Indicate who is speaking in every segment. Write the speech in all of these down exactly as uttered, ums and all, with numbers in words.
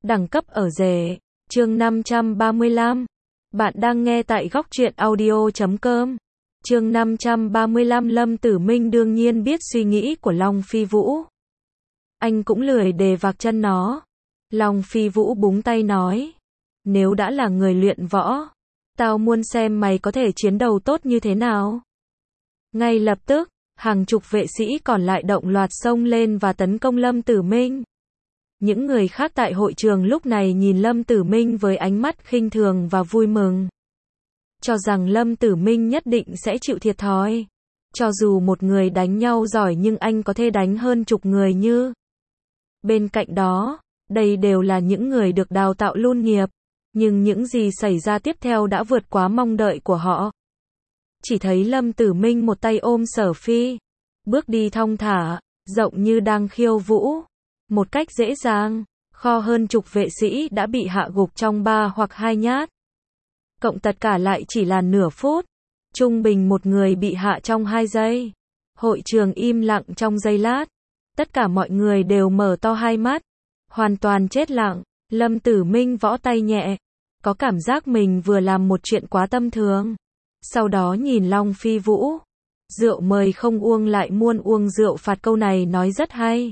Speaker 1: Đẳng cấp ở rể. Chương năm trăm ba mươi lăm. Bạn đang nghe tại góc truyện audio chấm com. Chương năm trăm ba mươi lăm. Lâm Tử Minh đương nhiên biết suy nghĩ của Long Phi Vũ. Anh cũng lười đề vạc chân nó. Long Phi Vũ búng tay nói. Nếu đã là người luyện võ, tao muốn xem mày có thể chiến đấu tốt như thế nào. Ngay lập tức, hàng chục vệ sĩ còn lại động loạt xông lên và tấn công Lâm Tử Minh. Những người khác tại hội trường lúc này nhìn Lâm Tử Minh với ánh mắt khinh thường và vui mừng. Cho rằng Lâm Tử Minh nhất định sẽ chịu thiệt thòi. Cho dù một người đánh nhau giỏi nhưng anh có thể đánh hơn chục người như. Bên cạnh đó, đây đều là những người được đào tạo luôn nghiệp. Nhưng những gì xảy ra tiếp theo đã vượt quá mong đợi của họ. Chỉ thấy Lâm Tử Minh một tay ôm Sở Phi, bước đi thong thả, rộng như đang khiêu vũ. Một cách dễ dàng, kho hơn chục vệ sĩ đã bị hạ gục trong ba hoặc hai nhát. Cộng tất cả lại chỉ là nửa phút. Trung bình một người bị hạ trong hai giây. Hội trường im lặng trong giây lát. Tất cả mọi người đều mở to hai mắt. Hoàn toàn chết lặng. Lâm Tử Minh võ tay nhẹ. Có cảm giác mình vừa làm một chuyện quá tâm thường. Sau đó nhìn Long Phi Vũ. Rượu mời không uống lại muôn uống rượu phạt, câu này nói rất hay.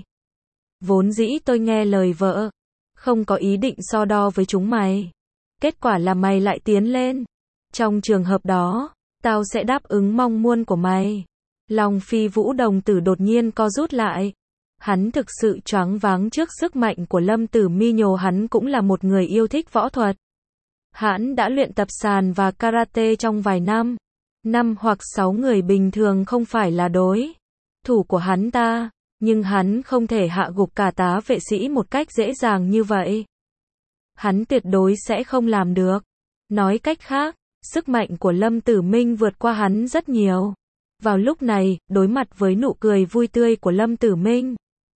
Speaker 1: Vốn dĩ tôi nghe lời vợ. Không có ý định so đo với chúng mày. Kết quả là mày lại tiến lên. Trong trường hợp đó, tao sẽ đáp ứng mong muốn của mày. Long Phi Vũ đồng tử đột nhiên co rút lại. Hắn thực sự choáng váng trước sức mạnh của Lâm Tử Minh. Hắn cũng là một người yêu thích võ thuật. Hắn đã luyện tập sàn và karate trong vài năm. Năm hoặc sáu người bình thường không phải là đối thủ của hắn ta. Nhưng hắn không thể hạ gục cả tá vệ sĩ một cách dễ dàng như vậy. Hắn tuyệt đối sẽ không làm được. Nói cách khác, sức mạnh của Lâm Tử Minh vượt qua hắn rất nhiều. Vào lúc này, đối mặt với nụ cười vui tươi của Lâm Tử Minh,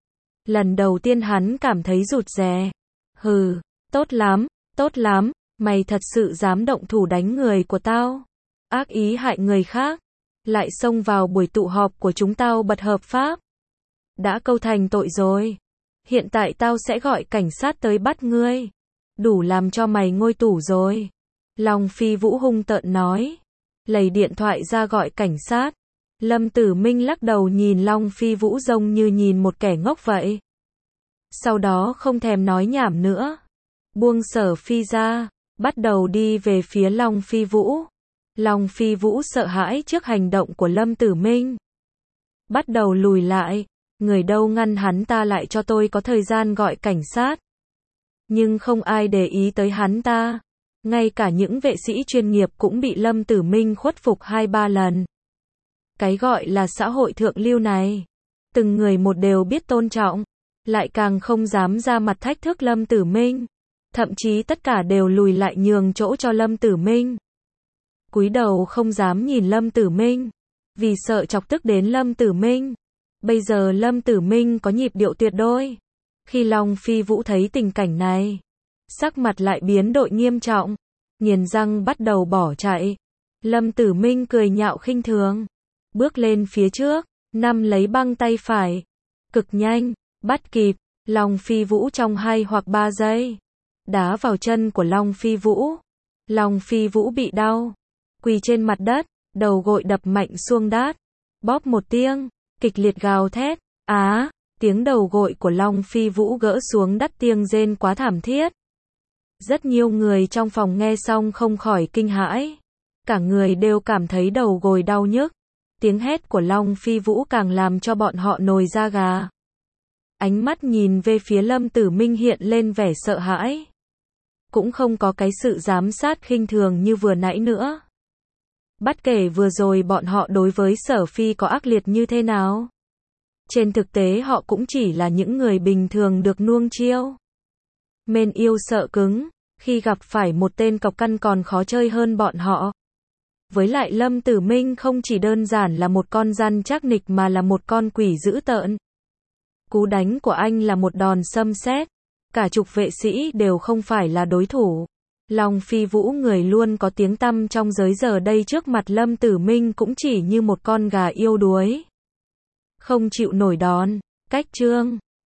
Speaker 1: lần đầu tiên hắn cảm thấy rụt rè. Hừ, tốt lắm, tốt lắm, mày thật sự dám động thủ đánh người của tao. Ác ý hại người khác. Lại xông vào buổi tụ họp của chúng tao bất hợp pháp. Đã câu thành tội rồi. Hiện tại tao sẽ gọi cảnh sát tới bắt ngươi. Đủ làm cho mày ngồi tù rồi. Long Phi Vũ hung tợn nói. Lấy điện thoại ra gọi cảnh sát. Lâm Tử Minh lắc đầu nhìn Long Phi Vũ giống như nhìn một kẻ ngốc vậy. Sau đó không thèm nói nhảm nữa. Buông Sở Phi ra. Bắt đầu đi về phía Long Phi Vũ. Long Phi Vũ sợ hãi trước hành động của Lâm Tử Minh. Bắt đầu lùi lại. Người đâu ngăn hắn ta lại, cho tôi có thời gian gọi cảnh sát. Nhưng không ai để ý tới hắn ta. Ngay cả những vệ sĩ chuyên nghiệp cũng bị Lâm Tử Minh khuất phục hai ba lần. Cái gọi là xã hội thượng lưu này. Từng người một đều biết tôn trọng. Lại càng không dám ra mặt thách thức Lâm Tử Minh. Thậm chí tất cả đều lùi lại nhường chỗ cho Lâm Tử Minh. Cúi đầu không dám nhìn Lâm Tử Minh. Vì sợ chọc tức đến Lâm Tử Minh. Bây giờ Lâm Tử Minh có nhịp điệu tuyệt đối. Khi Long Phi Vũ thấy tình cảnh này, sắc mặt lại biến đổi nghiêm trọng, nghiến răng bắt đầu bỏ chạy. Lâm Tử Minh cười nhạo khinh thường, bước lên phía trước, nắm lấy băng tay phải, cực nhanh, bắt kịp. Long Phi Vũ trong hai hoặc ba giây, đá vào chân của Long Phi Vũ. Long Phi Vũ bị đau, quỳ trên mặt đất, đầu gội đập mạnh xuống đát, bóp một tiếng. Kịch liệt gào thét, á, tiếng đầu gội của Long Phi Vũ gỡ xuống đất, tiếng rên quá thảm thiết. Rất nhiều người trong phòng nghe xong không khỏi kinh hãi. Cả người đều cảm thấy đầu gối đau nhức. Tiếng hét của Long Phi Vũ càng làm cho bọn họ nổi da gà. Ánh mắt nhìn về phía Lâm Tử Minh hiện lên vẻ sợ hãi. Cũng không có cái sự giám sát khinh thường như vừa nãy nữa. Bất kể vừa rồi bọn họ đối với Sở Phi có ác liệt như thế nào. Trên thực tế họ cũng chỉ là những người bình thường được nuông chiêu. Mên yêu sợ cứng, khi gặp phải một tên cọc căn còn khó chơi hơn bọn họ. Với lại Lâm Tử Minh không chỉ đơn giản là một con rắn chắc nịch mà là một con quỷ dữ tợn. Cú đánh của anh là một đòn xâm xét. Cả chục vệ sĩ đều không phải là đối thủ. Long Phi Vũ, người luôn có tiếng tăm trong giới, giờ đây trước mặt Lâm Tử Minh cũng chỉ như một con gà yêu đuối. Không chịu nổi đòn. Cách chương